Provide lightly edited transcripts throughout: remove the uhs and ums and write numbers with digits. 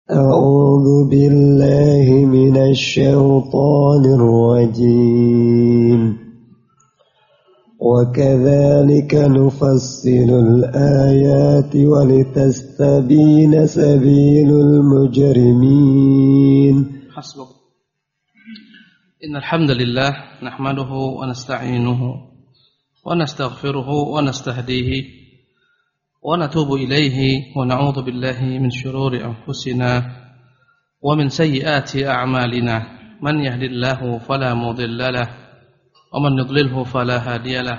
أعوذ بالله من الشيطان الرجيم وكذلك نفصل الآيات ولتستبين سبيل المجرمين. حسبك. إن الحمد لله نحمده ونستعينه ونستغفره ونستهديه ونتوب إليه ونعوذ بالله من شرور أنفسنا ومن سيئات أعمالنا من يهد الله فلا مضل له ومن يضلله فلا هادي له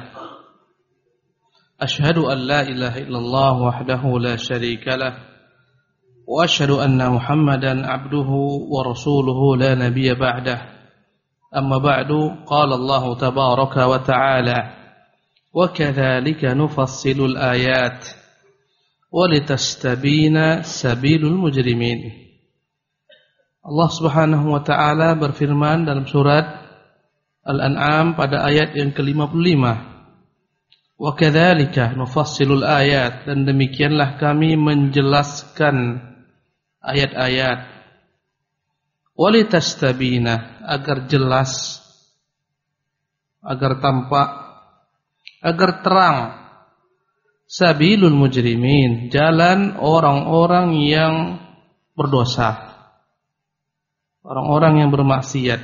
أشهد أن لا إله إلا الله وحده لا شريك له وأشهد أن محمدا عبده ورسوله لا نبي بعده أما بعد قال الله تبارك وتعالى وكذلك نفصل الآيات walitastabina sabilul mujrimin. Allah Subhanahu wa taala berfirman dalam surat Al-An'am pada ayat yang ke-55. Wa kadzalika nufassilul ayat, dan demikianlah kami menjelaskan ayat-ayat. Walitastabina, agar jelas, agar tampak, agar terang. Sabilul mujrimin, jalan orang-orang yang berdosa, orang-orang yang bermaksiat.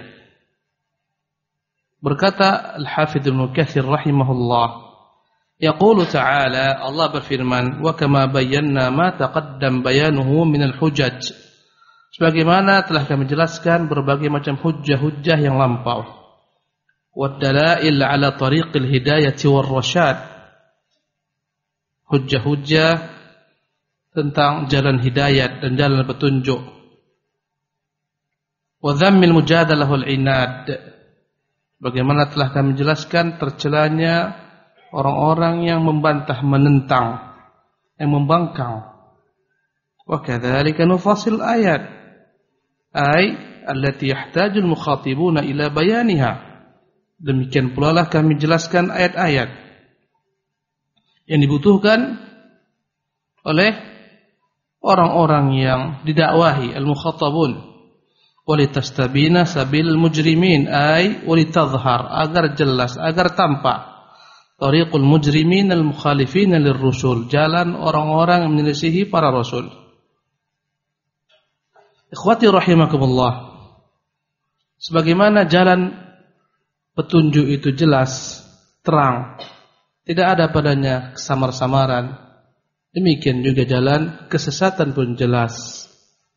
Berkata Al-Hafidz Ibnu Katsir rahimahullah, yaqulu ta'ala, Allah berfirman, wa kama bayyana ma taqaddam bayanuhu minal hujaj, sebagaimana telah kami jelaskan berbagai macam hujjah-hujjah yang lampau, wad dalail ala tariqil hidayati war rasyad, hujjah-hujjah tentang jalan hidayat dan jalan petunjuk. Wa dhammil mujadalah wal inad, bagaimana telah kami jelaskan tercelanya orang-orang yang membantah, menentang, yang membangkang. Wa kadzalika nufassil ayat, ay allati yahtajul mukhatibuna ila bayaniha, demikian pula lah kami jelaskan ayat-ayat yang dibutuhkan oleh orang-orang yang didakwahi, al-mukhatabun. Walitastabina sabil mujrimin, ay walitadhhar, agar jelas, agar tampak, tariqul mujrimin al-mukhalifin lirrusul, jalan orang-orang yang menyelisihi para rasul. Ikhwati rahimakumullah, sebagaimana jalan petunjuk itu jelas, terang, tidak ada padanya kesamar-samaran, demikian juga jalan kesesatan pun jelas.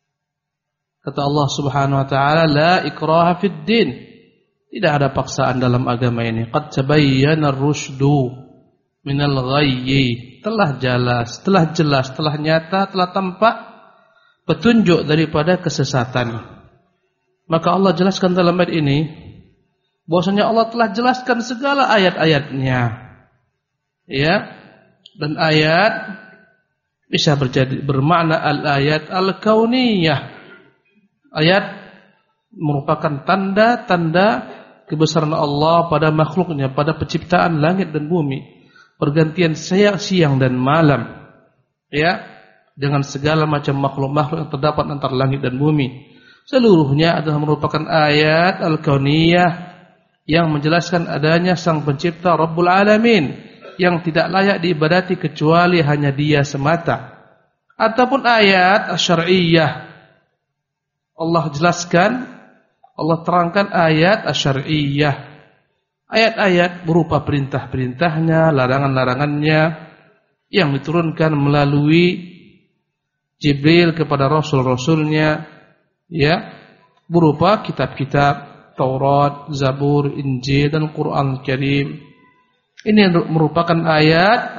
Kata Allah Subhanahu wa taala, la ikraha fid din, tidak ada paksaan dalam agama ini. Qad tabayyana ar-rusydu minal ghayyi, telah jelas, telah nyata, telah tampak petunjuk daripada kesesatan. Maka Allah jelaskan dalam ayat ini bahwasanya Allah telah jelaskan segala ayat-ayatnya. Ya, dan ayat bisa bermakna al-ayat al-kauniyah. Ayat merupakan tanda-tanda kebesaran Allah pada makhluknya, pada penciptaan langit dan bumi, pergantian siang dan malam, ya, dengan segala macam makhluk-makhluk yang terdapat antara langit dan bumi. Seluruhnya adalah merupakan ayat al-kauniyah yang menjelaskan adanya Sang Pencipta Rabbul Alamin, yang tidak layak diibadati kecuali hanya Dia semata. Ataupun ayat asyariyah, Allah jelaskan, Allah terangkan ayat asyariyah, ayat-ayat berupa perintah-perintahnya, larangan-larangannya, yang diturunkan melalui Jibril kepada Rasul-Rasulnya, ya, berupa kitab-kitab Taurat, Zabur, Injil, dan Quran Karim. Ini merupakan ayat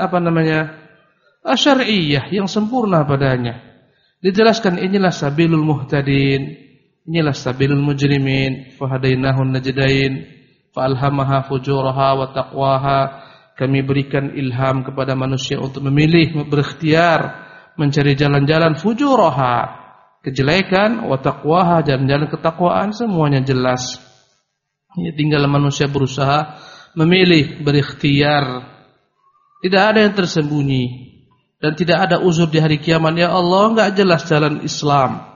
asyariyah yang sempurna padanya. Dijelaskan inilah sabilul muhtadin, inilah sabilul mujrimin, fahadainahun najdain, fa'alhamaha fujuraha wa taqwaha. Kami berikan ilham kepada manusia untuk memilih, berikhtiar mencari jalan-jalan fujuraha, kejelekan, wa taqwaha, jalan-jalan ketakwaan, semuanya jelas. Ya, tinggal manusia berusaha memilih, berikhtiar. Tidak ada yang tersembunyi dan tidak ada uzur di hari kiamat. Ya Allah, enggak jelas jalan Islam,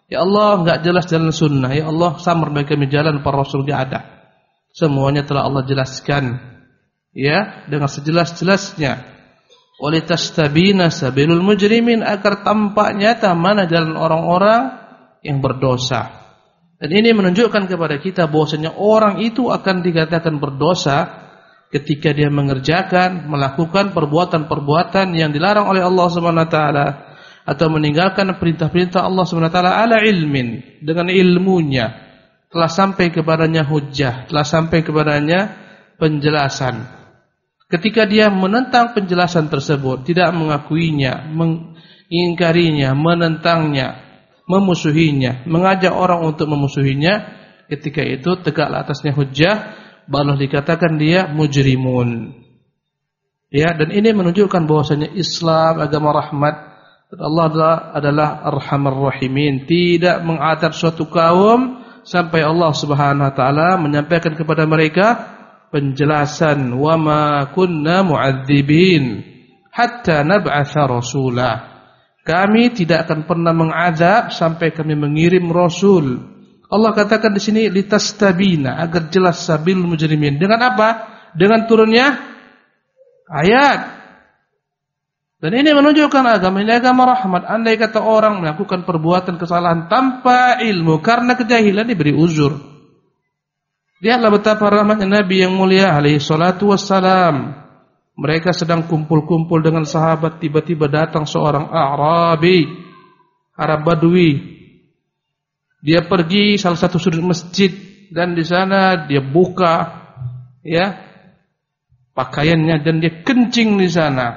Ya Allah, enggak jelas jalan sunnah. Ya Allah, samar bagi kami jalan para rasul enggak ada. Semuanya telah Allah jelaskan, ya, dengan sejelas-jelasnya. Walitastabina sabilul mujrimin, agar tampak nyata mana jalan orang-orang yang berdosa. Dan ini menunjukkan kepada kita bahwasanya orang itu akan dikatakan berdosa ketika dia melakukan perbuatan-perbuatan yang dilarang oleh Allah Subhanahu wa taala atau meninggalkan perintah-perintah Allah Subhanahu wa taala ala ilmin, dengan ilmunya telah sampai kepadanya hujjah, telah sampai kepadanya penjelasan. Ketika dia menentang penjelasan tersebut, tidak mengakuinya, mengingkarinya, menentangnya, memusuhinya, mengajak orang untuk memusuhinya, ketika itu tegaklah atasnya hujjah, barulah dikatakan dia mujrimun. Ya, dan ini menunjukkan bahwasanya Islam agama rahmat, dan Allah adalah Arhamar Rahimin, tidak mengadab suatu kaum sampai Allah Subhanahu wa taala menyampaikan kepada mereka penjelasan, wa ma kunna mu'adzibin hatta nab'atsa rasula. Kami tidak akan pernah mengazab sampai kami mengirim rasul. Allah katakan di sini litastabina, agar jelas sabil mujrimin. Dengan apa? Dengan turunnya ayat. Dan ini menunjukkan agama ini agama rahmat. Andai kata orang melakukan perbuatan kesalahan tanpa ilmu karena kejahilan, diberi uzur. Lihatlah betapa rahmatnya Nabi yang mulia alaihi salatu wassalam. Mereka sedang kumpul-kumpul dengan sahabat, tiba-tiba datang seorang A'rabi, Arab Badui. Dia pergi salah satu sudut masjid dan di sana dia buka, ya, pakaiannya dan dia kencing di sana.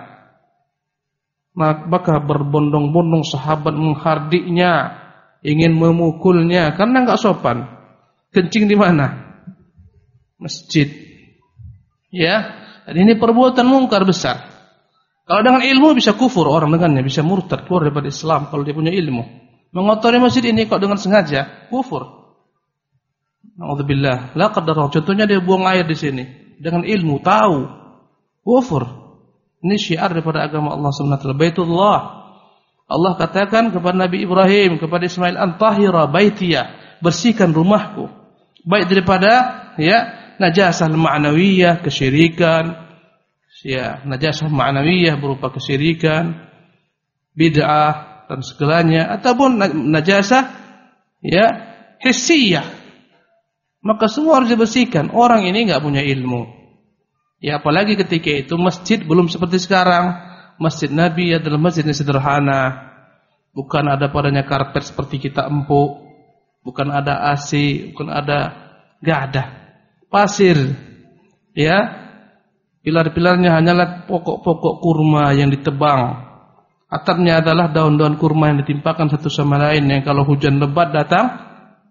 Maka berbondong-bondong sahabat menghardiknya, ingin memukulnya karena enggak sopan. Kencing di mana? Masjid. Ya, dan ini perbuatan mungkar besar. Kalau dengan ilmu bisa kufur orang dengannya, bisa murtad, keluar daripada Islam kalau dia punya ilmu. Mengotori masjid ini kok dengan sengaja, kufur. Nauzubillah. La qaddar, contohnya dia buang air di sini dengan ilmu, tahu. Kufur. Ini syiar daripada agama Allah Subhanahu wa taala. Baitullah. Allah katakan kepada Nabi Ibrahim, kepada Ismail, "Antahira baitiya," bersihkan rumahku. Baik daripada, ya, najasah ma'nawiyah, kesyirikan, ya, najasah ma'nawiyah berupa kesyirikan, bid'ah dan segalanya, ataupun najasah, ya, hissiyah. Maka semua harus dibersihkan. Orang ini enggak punya ilmu. Ya, apalagi ketika itu masjid belum seperti sekarang. Masjid Nabi adalah masjid yang sederhana. Bukan ada padanya karpet seperti kita empuk, bukan ada AC, bukan ada, enggak ada. Pasir, ya, pilar-pilarnya hanyalah pokok-pokok kurma yang ditebang. Atapnya adalah daun-daun kurma yang ditimpakan satu sama lain, yang kalau hujan lebat datang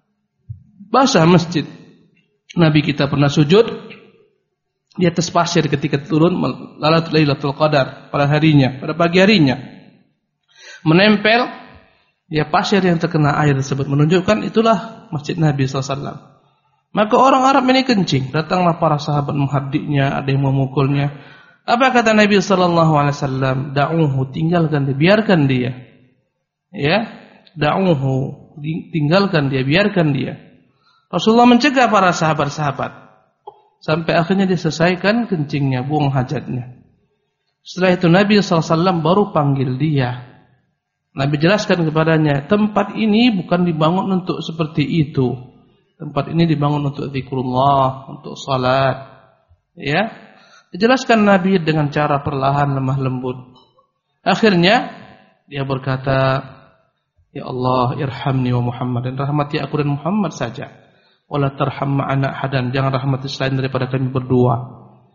basah masjid. Nabi kita pernah sujud di atas pasir ketika turun Lailatul Qadar pada harinya, pada pagi harinya. Menempel, ya, pasir yang terkena air tersebut menunjukkan itulah masjid Nabi sallallahu alaihi wasallam. Maka orang Arab ini kencing, datanglah para sahabat menghardiknya, ada yang memukulnya. Apa kata Nabi sallallahu alaihi wasallam? Da'uhu, tinggalkan dia, biarkan dia. Ya, da'uhu, tinggalkan dia, biarkan dia. Rasulullah mencegah para sahabat-sahabat sampai akhirnya diselesaikan kencingnya, buang hajatnya. Setelah itu Nabi sallallahu alaihi wasallam baru panggil dia. Nabi jelaskan kepadanya, tempat ini bukan dibangun untuk seperti itu. Tempat ini dibangun untuk zikrullah, untuk salat. Ya, dijelaskan Nabi dengan cara perlahan, lemah lembut. Akhirnya dia berkata, "Ya Allah, irhamni wa Muhammad, dan rahmati aku dan Muhammad saja. Wala tarham ma'ana ahadan, jangan rahmati selain daripada kami berdua."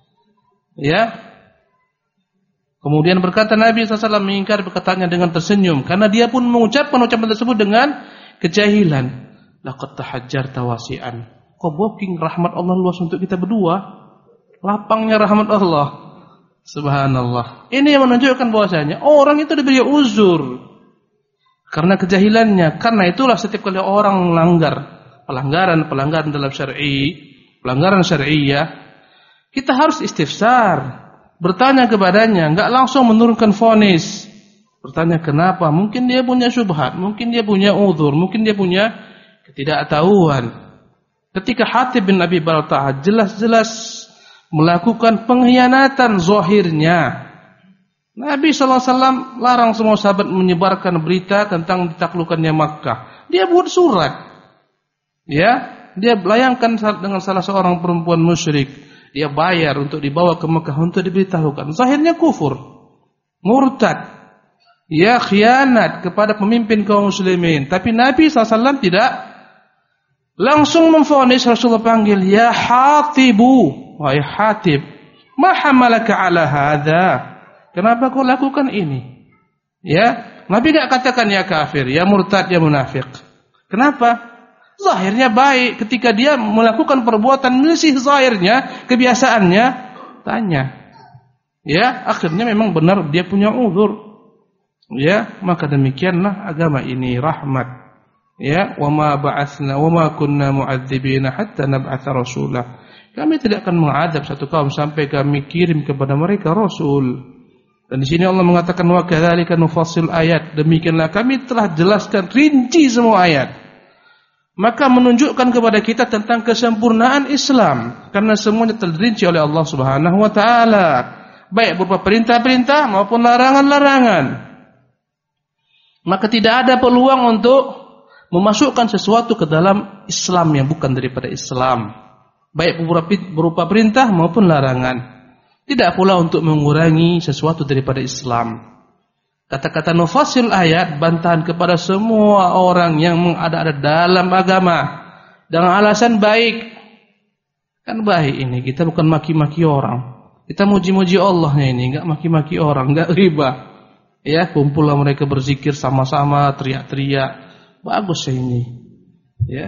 Ya. Kemudian berkata Nabi SAW mengingkari perkataannya dengan tersenyum, karena dia pun mengucapkan ucapan tersebut dengan kejahilan. Laqad tahajjarta wasi'an. Kau booking rahmat Allah luas untuk kita berdua. Lapangnya rahmat Allah. Subhanallah. Ini yang menunjukkan bahwasanya orang itu diberi uzur karena kejahilannya. Karena itulah setiap kali orang melanggar pelanggaran dalam pelanggaran syariah, kita harus istifsar, bertanya kepadanya, enggak langsung menurunkan vonis. Bertanya kenapa? Mungkin dia punya syubhat, mungkin dia punya uzur, mungkin dia punya ketidaktahuan. Ketika Hatib bin Abi Balta'ah jelas-jelas melakukan pengkhianatan zahirnya, Nabi SAW larang semua sahabat menyebarkan berita tentang ditaklukkannya Makkah. Dia buat surat. Ya, dia layangkan dengan salah seorang perempuan musyrik. Dia bayar untuk dibawa ke Makkah untuk diberitahukan. Zahirnya kufur, murtad, ya khianat kepada pemimpin kaum muslimin. Tapi Nabi SAW tidak langsung memvonis. Rasulullah panggil, ya Hatibu, wahai Hatib, ma hamalaka ala hadha? Kenapa kau lakukan ini? Ya, Nabi tidak katakan ya kafir, ya murtad, ya munafik. Kenapa? Zahirnya baik. Ketika dia melakukan perbuatan menyisih zahirnya, kebiasaannya, tanya. Ya, akhirnya memang benar dia punya uzur. Ya, maka demikianlah agama ini rahmat. Ya, wa ma ba'atsna wa ma kunna mu'adzibina hatta nab'atsa rasulah. Kami tidak akan mengadab satu kaum sampai kami kirim kepada mereka rasul. Dan di sini Allah mengatakan wa kadzalika nufassil ayat. Demikianlah kami telah jelaskan rinci semua ayat. Maka menunjukkan kepada kita tentang kesempurnaan Islam, karena semuanya telah dirinci oleh Allah Subhanahu wa taala, baik berupa perintah-perintah maupun larangan-larangan. Maka tidak ada peluang untuk memasukkan sesuatu ke dalam Islam yang bukan daripada Islam, baik berupa perintah maupun larangan. Tidak pula untuk mengurangi sesuatu daripada Islam. Kata-kata nufasil ayat bantahan kepada semua orang yang mengada-ada dalam agama dengan alasan baik. Kan baik ini, kita bukan maki-maki orang. Kita muji-muji Allahnya ini, enggak maki-maki orang, enggak riba. Ya, kumpullah mereka berzikir sama-sama, teriak-teriak. Bagus ya ini. Ya.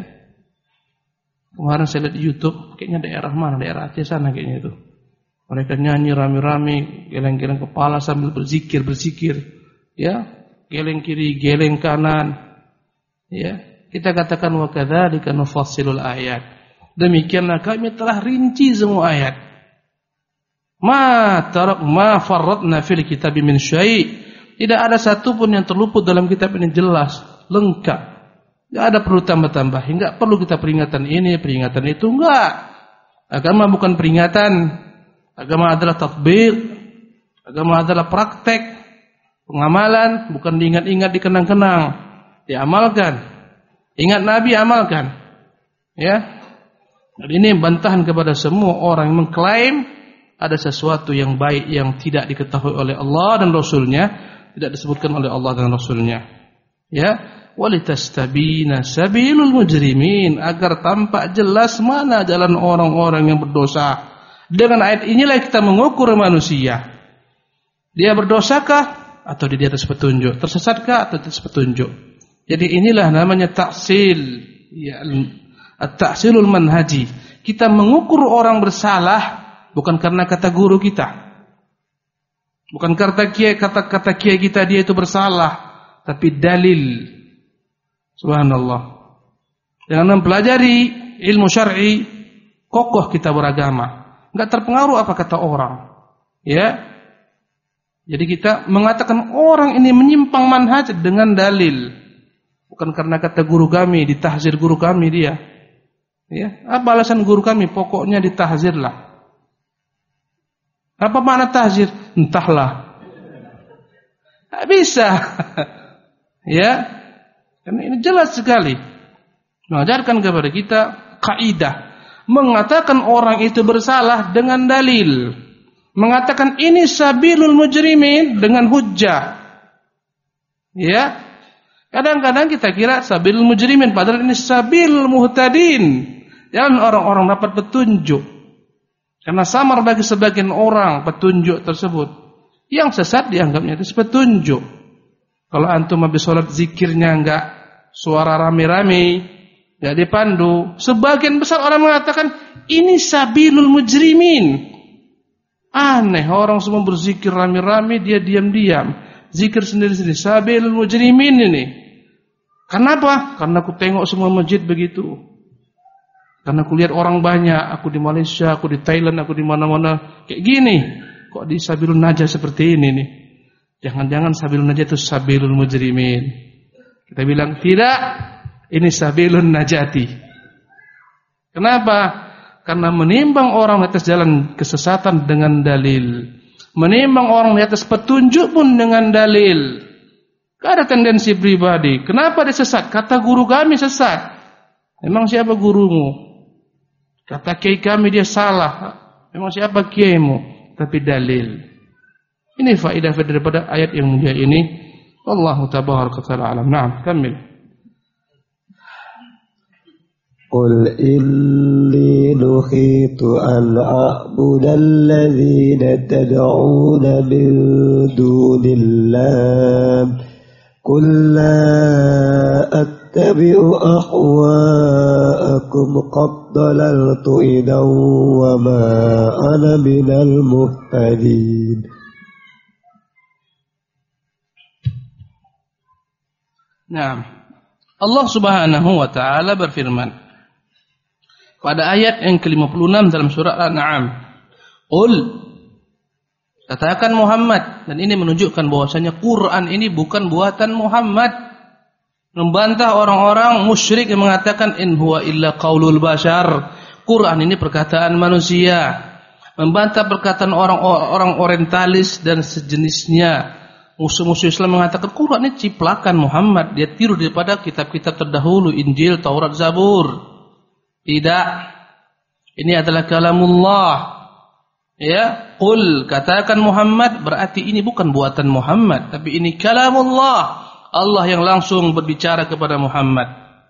Kemarin saya lihat di YouTube, kayaknya daerah mana? Daerah Aceh sana kayaknya itu. Mereka nyanyi rame-rame, geleng-geleng kepala sambil berzikir. Ya, geleng kiri, geleng kanan. Ya, kita katakan wa kadzalika nufassilul ayat. Demikianlah kami telah rinci semua ayat. Ma farratna fil kitabi min syai'. Tidak ada satu pun yang terluput dalam kitab ini, jelas, lengkap. Enggak ada perlu tambah-tambah, enggak perlu kita peringatan ini, peringatan itu, enggak. Agama bukan peringatan. Agama adalah tatbiq, agama adalah praktek, pengamalan, bukan diingat-ingat, dikenang-kenang, diamalkan. Ingat Nabi, amalkan. Ya. Dan ini bantahan kepada semua orang yang mengklaim ada sesuatu yang baik yang tidak diketahui oleh Allah dan Rasulnya, tidak disebutkan oleh Allah dan Rasulnya. Ya, walitastabina sabilul mujrimin, agar tampak jelas mana jalan orang-orang yang berdosa. Dengan ayat inilah kita mengukur manusia. Dia berdosakah atau di atas petunjuk? Tersesatkah atau di atas petunjuk? Jadi inilah namanya ta'sil, ya, at-ta'silul manhaji. Kita mengukur orang bersalah bukan karena kata guru kita, bukan kata kiai kita dia itu bersalah, tapi dalil. Subhanallah. Dengan mempelajari ilmu syar'i, kokoh kita beragama. Enggak terpengaruh apa kata orang. Ya. Jadi kita mengatakan orang ini menyimpang manhaj dengan dalil. Bukan karena kata guru kami, ditahzir guru kami dia. Ya, apa alasan guru kami? Pokoknya ditahzirlah. Apa makna tahzir? Entahlah. Tak bisa. Ya. Karena ini jelas sekali mengajarkan kepada kita kaidah. Mengatakan orang itu bersalah dengan dalil, mengatakan ini sabilul mujrimin dengan hujjah. Ya, kadang-kadang kita kira sabilul mujrimin, padahal ini sabilul muhtadin, jalan orang-orang dapat petunjuk. Karena samar bagi sebagian orang petunjuk tersebut, yang sesat dianggapnya itu petunjuk. Kalau antum habis sholat zikirnya enggak suara rame-rame, enggak dipandu, sebagian besar orang mengatakan ini sabilul mujrimin. Aneh, orang semua berzikir rame-rame, dia diam-diam, zikir sendiri-sendiri, sabilul mujrimin ini. Kenapa? Karena aku tengok semua masjid begitu. Karena aku lihat orang banyak, aku di Malaysia, aku di Thailand, aku di mana-mana kayak gini. Kok di sabilun najah seperti ini nih? Jangan-jangan sabilun najat itu sabilul mujrimin. Kita bilang tidak, ini sabilun najati. Kenapa? Karena menimbang orang di atas jalan kesesatan dengan dalil, menimbang orang di atas petunjuk pun dengan dalil. Gak ada tendensi pribadi. Kenapa dia sesat? Kata guru kami sesat. Memang siapa gurumu? Kata kiai kami dia salah. Memang siapa kiaimu? Tapi dalil. Ini faedah daripada ayat yang mulia ini. Wallahu tabaraka wa ta'ala alam. Naam, kamil. Qul inni nuhitu an a'budalladzina tad'una min dunillah. Qul la attabi'u ahwa'akum qad dalaltu idan wa ma ana minal muhtadin. Nah, Allah Subhanahu wa taala berfirman pada ayat yang ke-56 dalam surah Al-An'am. Qul, katakan Muhammad, dan ini menunjukkan bahwasanya Quran ini bukan buatan Muhammad. Membantah orang-orang musyrik yang mengatakan in huwa illa qaulul bashar. Quran ini perkataan manusia. Membantah perkataan orang-orang orientalis dan sejenisnya. Musuh-musuh Islam mengatakan Quran ini ciplakan Muhammad, dia tiru daripada kitab-kitab terdahulu, Injil, Taurat, Zabur. Tidak. Ini adalah kalamullah. Ya, qul, katakan Muhammad, berarti ini bukan buatan Muhammad, tapi ini kalamullah. Allah yang langsung berbicara kepada Muhammad.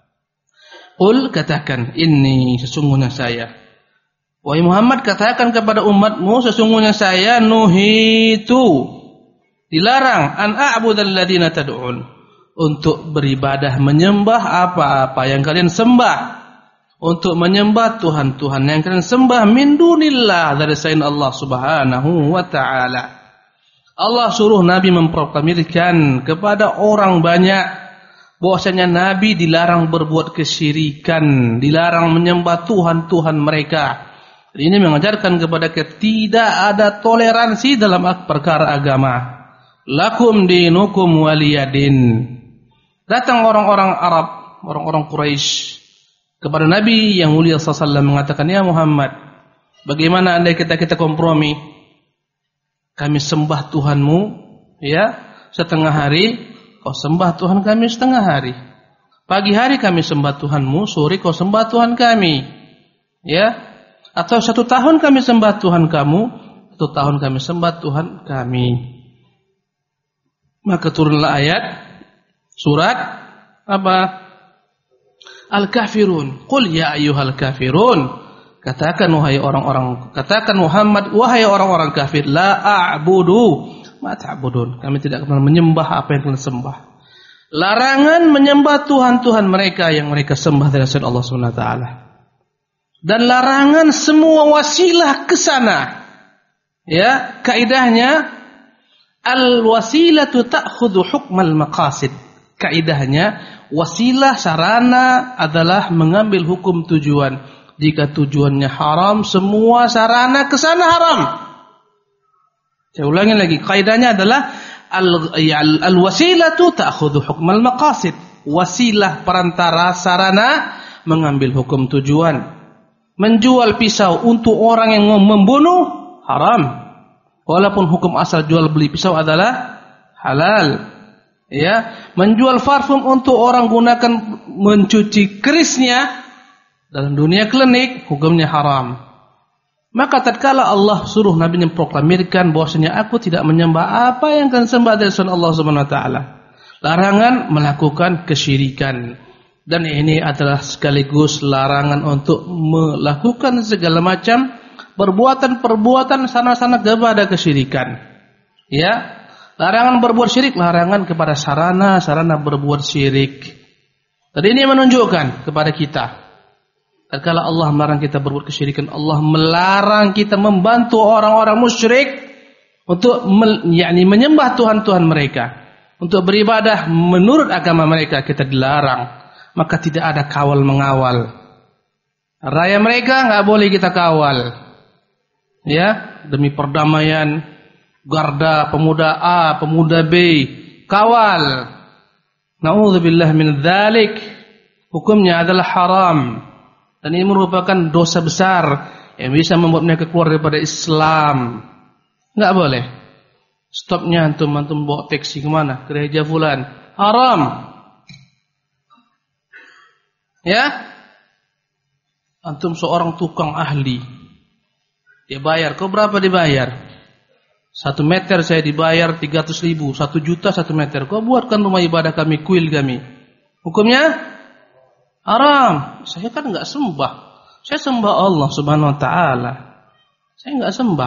Qul, katakan, inni, sesungguhnya saya. Wahai Muhammad, katakan kepada umatmu, sesungguhnya saya nuhitu, dilarang an a'budal ladina tad'un, untuk beribadah menyembah apa-apa yang kalian sembah, untuk menyembah Tuhan-Tuhan yang kalian sembah min dunillah, dari selain Allah Subhanahu wa taala. Allah suruh Nabi memproklamirkan kepada orang banyak bahwasanya Nabi dilarang berbuat kesyirikan, dilarang menyembah Tuhan-Tuhan mereka. Ini mengajarkan kepada kita tidak ada toleransi dalam perkara agama. Lakum dinukum waliyadin. Datang orang-orang Arab, orang-orang Quraisy kepada Nabi yang mulia sallallahu alaihi wasallam mengatakan, ya Muhammad, bagaimana andai kita kompromi? Kami sembah Tuhanmu, ya, setengah hari, kau sembah Tuhan kami setengah hari. Pagi hari kami sembah Tuhanmu, sore kau sembah Tuhan kami, ya. Atau 1 tahun kami sembah Tuhan kamu, 1 tahun kami sembah Tuhan kami. Maka turunlah ayat surat apa? Al-Kafirun. Qul ya ayyuhal kafirun. Katakan wahai orang-orang, katakan Muhammad, wahai orang-orang kafir, la a'budu ma ta'budun. Kami tidak akan menyembah apa yang kalian sembah. Larangan menyembah tuhan-tuhan mereka yang mereka sembah dari selain Allah Subhanahu wa taala. Dan larangan semua wasilah ke sana. Ya, kaidahnya al-wasilatu ta'khudhu hukmal maqasid. Kaidahnya wasilah sarana adalah mengambil hukum tujuan. Jika tujuannya haram, semua sarana ke sana haram. Saya ulangi lagi, kaidahnya adalah al-wasilatu ta'khudhu hukmal maqasid. Wasilah perantara, sarana mengambil hukum tujuan. Menjual pisau untuk orang yang membunuh haram. Walaupun hukum asal jual beli pisau adalah halal. Ya, menjual parfum untuk orang gunakan mencuci kerisnya dalam dunia klinik hukumnya haram. Maka tatkala Allah suruh Nabi memproklamirkan bahwasanya aku tidak menyembah apa yang kalian sembah dari selain Allah Subhanahu wa taala. Larangan melakukan kesyirikan. Dan ini adalah sekaligus larangan untuk melakukan segala macam perbuatan-perbuatan sana-sana kepada kesyirikan. Ya, larangan berbuat syirik, larangan kepada sarana-sarana berbuat syirik. Tadi ini menunjukkan kepada kita, tatkala Allah melarang kita berbuat kesyirikan, Allah melarang kita membantu orang-orang musyrik untuk menyembah tuhan-tuhan mereka, untuk beribadah menurut agama mereka. Kita dilarang. Maka tidak ada kawal mengawal. Raya mereka enggak boleh kita kawal. Ya, demi perdamaian, garda pemuda A, pemuda B, kawal. Na'udzubillah min dzalik. Hukumnya adalah haram. Dan ini merupakan dosa besar yang bisa membuat mereka keluar daripada Islam. Enggak boleh. Stopnya antum bawa taksi kemana? Ke gereja fulan. Haram. Ya? Antum seorang tukang ahli. Dia bayar. Kau berapa dibayar? 1 meter saya dibayar 300.000. 1 juta 1 meter. Kau buatkan rumah ibadah kami, kuil kami. Hukumnya? Haram. Saya kan enggak sembah. Saya sembah Allah Subhanahu wa taala. Saya enggak sembah.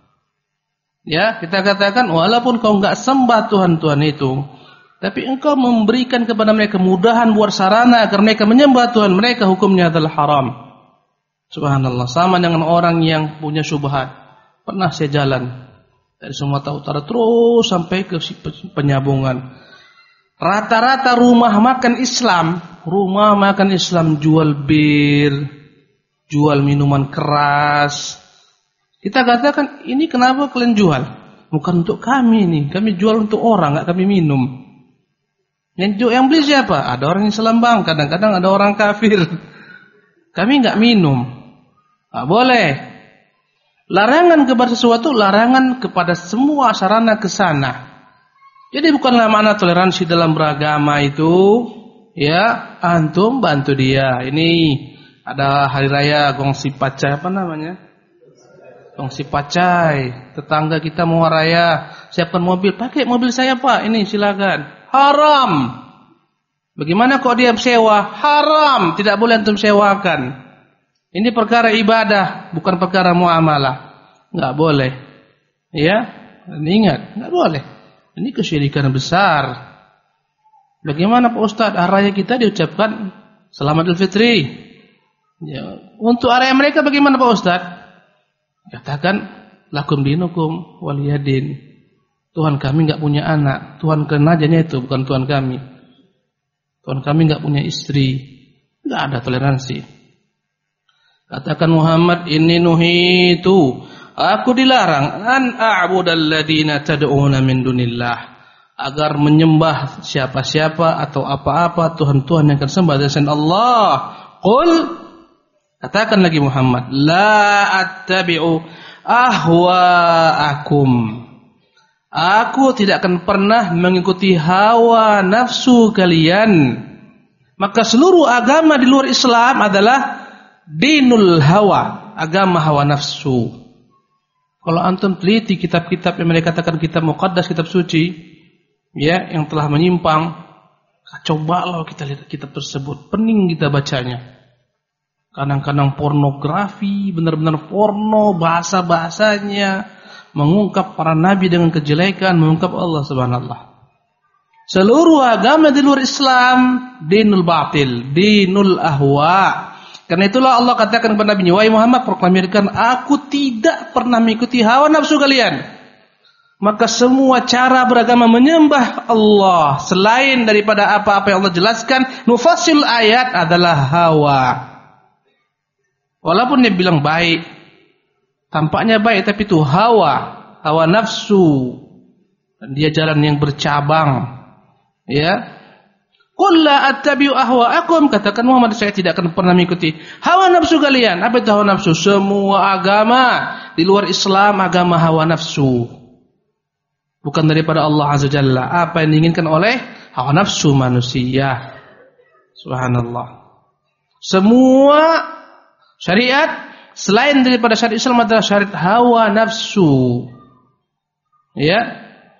Ya, kita katakan walaupun kau enggak sembah Tuhan-Tuhan itu, tapi engkau memberikan kepada mereka kemudahan buat sarana agar mereka menyembah Tuhan mereka, hukumnya adalah haram. Subhanallah, sama dengan orang yang punya syubhat. Pernah saya jalan dari Sumatera Utara terus sampai ke Penyambungan. Rata-rata rumah makan Islam jual bir, jual minuman keras. Kita katakan, ini kenapa kalian jual? Bukan untuk kami ini, kami jual untuk orang, enggak kami minum. Yang beli siapa? Ada orang Islam bang, kadang-kadang ada orang kafir. Kami enggak minum. Enggak boleh. Larangan kepada sesuatu, larangan kepada semua sarana ke sana. Jadi bukanlah makna toleransi dalam beragama itu, ya, antum bantu dia. Ini ada hari raya Gongsi Pacai, apa namanya? Gongsi Pacai. Tetangga kita mau raya, siapkan mobil, pakai mobil saya Pak, ini silakan. Haram. Bagaimana kok dia sewa? Haram, tidak boleh antum sewakan. Ini perkara ibadah, bukan perkara muamalah. Enggak boleh. Ya, dan ingat, enggak boleh. Ini kesyirikan besar. Bagaimana Pak Ustaz? Raya kita diucapkan Selamat Idul Fitri. Ya, untuk area mereka bagaimana Pak Ustaz? Katakan lakum dinukum waliyadin. Tuhan kami enggak punya anak. Tuhan kenajanya itu bukan Tuhan kami. Tuhan kami enggak punya istri. Enggak ada toleransi. Katakan Muhammad, inni nuhitu, aku dilarang an a'budal ladina tad'una min dunillah, agar menyembah siapa-siapa atau apa-apa Tuhan-Tuhan yang akan sembah dari selain Allah. Qul, katakan lagi Muhammad, la attabi'u ahwa'akum, aku tidak akan pernah mengikuti hawa nafsu kalian. Maka seluruh agama di luar Islam adalah dinul hawa, agama hawa nafsu. Kalau antum teliti kitab-kitab yang mereka katakan kitab muqaddas, kitab suci, ya, yang telah menyimpang, cobalah kita lihat kitab tersebut, pening kita bacanya. Kadang-kadang pornografi, benar-benar porno, bahasa-bahasanya mengungkap para nabi dengan kejelekan, mengungkap Allah subhanallah. Seluruh agama di luar Islam dinul batil, dinul ahwa. Karena itulah Allah katakan kepada Nabi Wahai Muhammad, proklamirkan, aku tidak pernah mengikuti hawa nafsu kalian. Maka semua cara beragama menyembah Allah selain daripada apa-apa yang Allah jelaskan, nufasil ayat adalah hawa. Walaupun dia bilang baik, tampaknya baik, tapi itu hawa nafsu. Dan dia jalan yang bercabang. Ya. Qul la attabi'u ahwa'akum, katakan Muhammad, saya tidak akan pernah mengikuti hawa nafsu kalian. Apa itu hawa nafsu? Semua agama di luar Islam agama hawa nafsu, bukan daripada Allah Azza Jalla. Apa yang diinginkan oleh hawa nafsu manusia. Subhanallah. Semua syariat selain daripada syariat Islam adalah syariat hawa nafsu. Ya.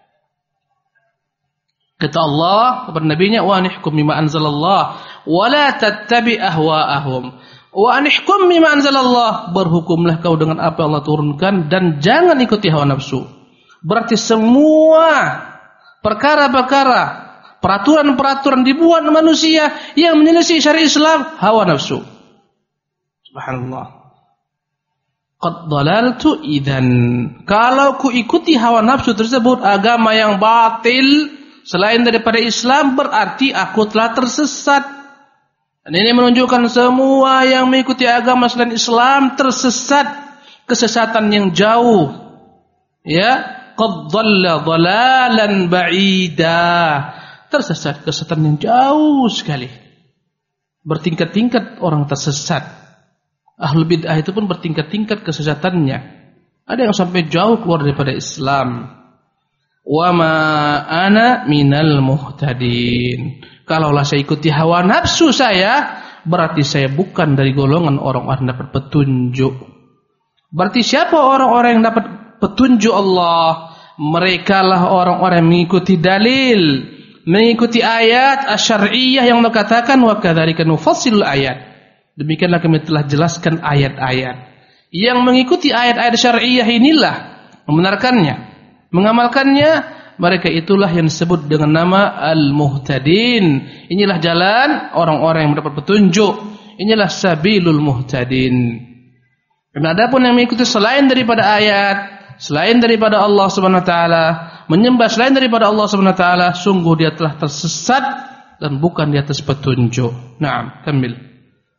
Kata Allah kepada nabinya, wa anihkum bima anzalallah wa la tattabi ahwa'ahum. Wa anihkum bima anzalallah, berhukumlah kau dengan apa yang Allah turunkan dan jangan ikuti hawa nafsu. Berarti semua perkara-perkara, peraturan-peraturan dibuat manusia yang menyelisih syariat Islam, hawa nafsu. Subhanallah. Qad dalaltu idzan. Kalau ku ikuti hawa nafsu tersebut, agama yang batil selain daripada Islam, berarti aku telah tersesat. Dan ini menunjukkan semua yang mengikuti agama selain Islam tersesat, kesesatan yang jauh. Ya, qad dhalla dhalalan ba'ida. Tersesat kesesatan yang jauh sekali. Bertingkat-tingkat orang tersesat. Ahlul bid'ah itu pun bertingkat-tingkat kesesatannya. Ada yang sampai jauh keluar daripada Islam. Wa ma ana minal muhtadin. Kalaulah saya ikuti hawa nafsu saya, berarti saya bukan dari golongan orang-orang yang dapat petunjuk. Berarti siapa orang-orang yang dapat petunjuk Allah? Mereka lah orang-orang yang mengikuti dalil, mengikuti ayat asy-syar'iyyah yang Allah katakan wa kadzalika nufassilul ayat. Demikianlah kami telah jelaskan ayat-ayat. Yang mengikuti ayat-ayat syar'iyyah inilah membenarkannya, mengamalkannya. Mereka itulah yang disebut dengan nama al-muhtadin. Inilah jalan orang-orang yang mendapat petunjuk. Inilah sabilul muhtadin. Dan adapun yang mengikuti selain daripada ayat, selain daripada Allah Subhanahu wa taala, menyembah selain daripada Allah Subhanahu wa taala, sungguh dia telah tersesat dan bukan di atas petunjuk. Naam, kamil.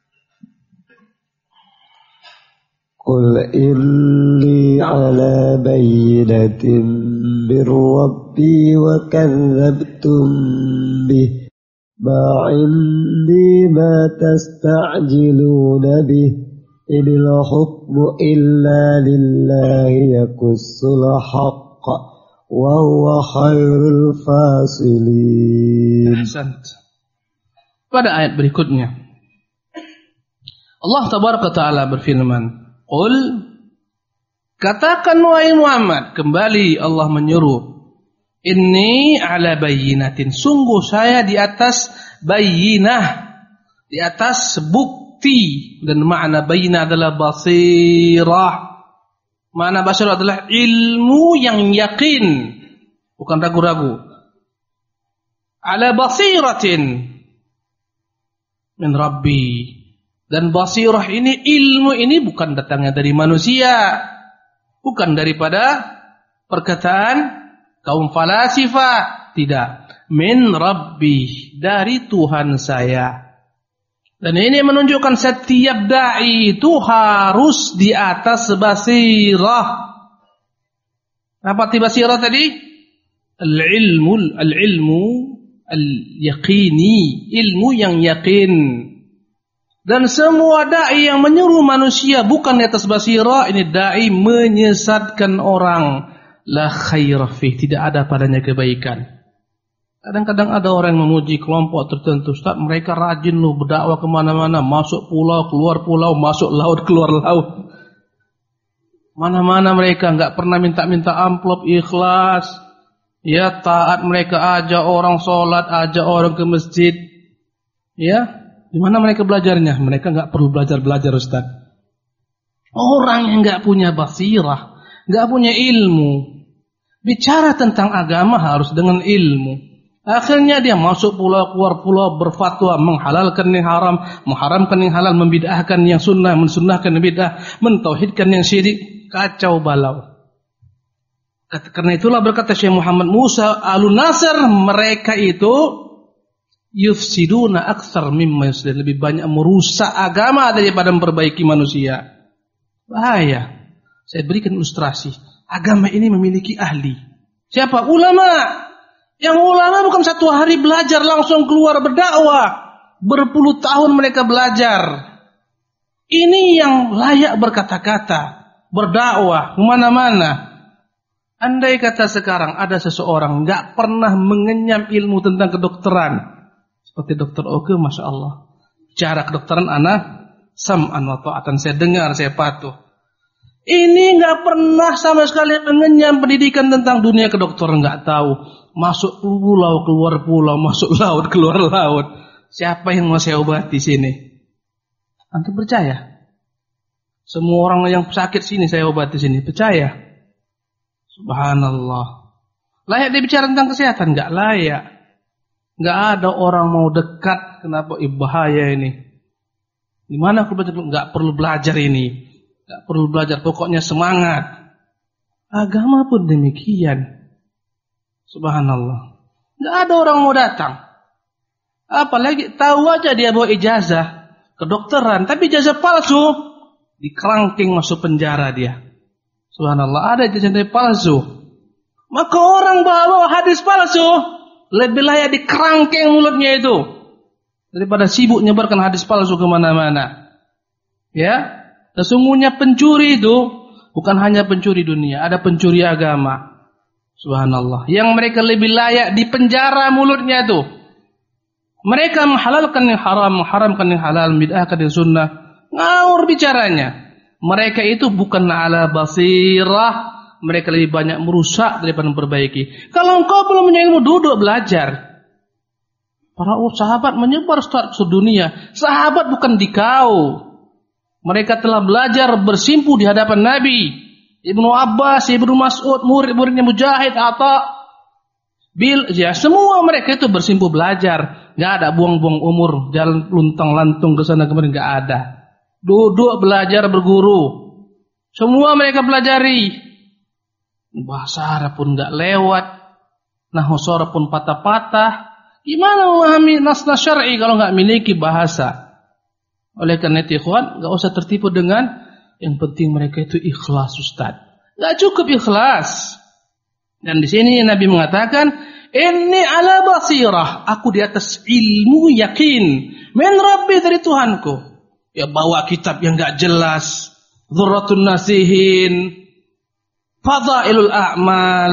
Qul inni ala bayyinatin min rabbi wa kadzabtum bih ma indi ma tasta'jiluna bih inil hukmu illa lillahi yakussul haqq wa huwa khairul fasilin. Pada ayat berikutnya Allah tabaraka taala berfirman, Qul, katakan wahai Muhammad, kembali Allah menyuruh, inni ala bayyinatin, sungguh saya di atas bayyinah, di atas bukti. Dan makna bayyinah adalah basirah. Makna basirah adalah ilmu yang yakin, bukan ragu-ragu. Ala basiratin min Rabbi. Dan basirah ini, ilmu ini bukan datangnya dari manusia, bukan daripada perkataan kaum falasifah, tidak. Min Rabbi, dari Tuhan saya. Dan ini menunjukkan setiap da'i itu harus di atas basirah. Apa arti basirah tadi? Al-ilmu al-yaqini, ilmu yang yakin. Dan semua da'i yang menyuruh manusia bukan di atas basirah, ini da'i menyesatkan orang. La khaira fih, tidak ada padanya kebaikan. Kadang-kadang ada orang yang memuji kelompok tertentu. Ustaz, mereka rajin loh berdakwah kemana-mana. Masuk pulau, keluar pulau, masuk laut, keluar laut. Mana-mana mereka enggak pernah minta-minta amplop, ikhlas. Ya, taat mereka, ajak orang sholat, ajak orang ke masjid. Ya. Di mana mereka belajarnya? Mereka enggak perlu belajar Ustaz. Orang yang enggak punya basirah, enggak punya ilmu, bicara tentang agama harus dengan ilmu. Akhirnya dia masuk pulau, keluar pulau, berfatwa, menghalalkan yang haram, mengharamkan yang halal, membid'ahkan yang sunnah, mensunnahkan yang bid'ah, mentauhidkan yang syirik. Kacau balau. Karena itulah berkata Syekh Muhammad Musa Al-Nasr, mereka itu yufsiduna aktsar mimma yuslih, lebih banyak merusak agama daripada memperbaiki manusia. Bahaya. Saya berikan ilustrasi. Agama ini memiliki ahli. Siapa? Ulama. Yang ulama bukan satu hari belajar langsung keluar berdakwah. Berpuluh tahun mereka belajar. Ini yang layak berkata-kata, berdakwah kemana-mana. Andai kata sekarang ada seseorang enggak pernah mengenyam ilmu tentang kedokteran, seperti Dokter Oke, Masya Allah. Cara kedokteran anak sam'an wa ta'atan, saya dengar, saya patuh. Ini enggak pernah sama sekali mengenyam pendidikan tentang dunia kedokteran, enggak tahu. Masuk pulau, keluar pulau, masuk laut, keluar laut. Siapa yang mau saya obati sini? Antum percaya? Semua orang yang sakit sini saya obati sini, percaya? Subhanallah. Layak dia bicara tentang kesehatan? Enggak layak. Enggak ada orang mau dekat. Kenapa? Bahaya ini. Di mana aku belajar? Enggak perlu belajar ini. Enggak perlu belajar. Pokoknya semangat. Agama pun demikian. Subhanallah. Enggak ada orang mau datang. Apalagi tahu aja dia bawa ijazah kedokteran, tapi ijazah palsu, dikerangking masuk penjara dia. Subhanallah, ada ijazah palsu. Maka orang bawa hadis palsu lebih layak dikerangkeng mulutnya itu daripada sibuk nyebarkan hadis palsu kemana-mana. Ya, sesungguhnya pencuri itu bukan hanya pencuri dunia, ada pencuri agama. Subhanallah. Yang mereka lebih layak dipenjara mulutnya itu. Mereka menghalalkan yang haram, mengharamkan yang halal, bid'ahkan yang sunnah. Ngawur bicaranya. Mereka itu bukan ala basirah. Mereka lebih banyak merusak daripada memperbaiki. Kalau engkau belum punya ilmu, duduk belajar. Para sahabat menyebar sedunia. Sahabat bukan dikau. Mereka telah belajar bersimpu di hadapan Nabi. Ibnu Abbas, Ibnu Mas'ud, murid-muridnya Mujahid, Atha, Bil, ya semua mereka itu bersimpu belajar. Gak ada buang-buang umur, jalan luntang-lantung ke sana kemari, gak ada. Duduk belajar berguru. Semua mereka pelajari. Bahasa Arab pun gak lewat, nahwu sharaf pun patah-patah. Gimana memahami nas-nas syar'i kalau gak memiliki bahasa? Oleh karena itu ikhwan, gak usah tertipu dengan yang penting mereka itu ikhlas, Ustaz. Gak cukup ikhlas. Dan di sini Nabi mengatakan, "Inni ala basirah." Aku di atas ilmu yakin. Min Rabbi, dari Tuhanku. Ya bawa kitab yang gak jelas. Dzurratun Nasihin. Fadailul A'mal.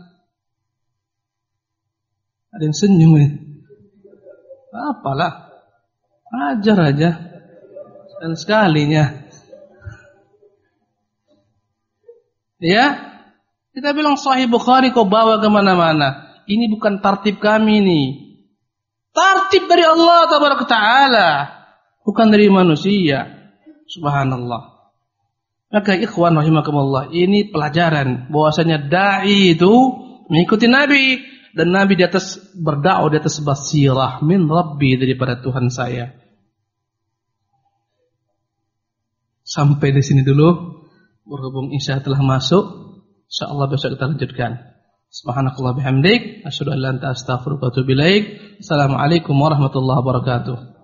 Ada yang senyum ini. Apalah. Ajar aja. Dan sekalinya. Ya, kita bilang Sahih Bukhari kau bawa kemana-mana. Ini bukan tartib kami nih. Tartib dari Allah Tabaraka Ta'ala, bukan dari manusia. Subhanallah. Maka ikhwan rahimakumullah, ini pelajaran bahwasanya dai itu mengikuti Nabi, dan Nabi di atas berdakwah di atas basirah min Rabbi, daripada Tuhan saya. Sampai di sini dulu. Berhubung Isya telah masuk, insyaallah besok kita lanjutkan. Subhanakallah bihamdik, asyhadu an la ilaha illa anta astaghfiruka wa atubu ilaik. Assalamualaikum warahmatullahi wabarakatuh.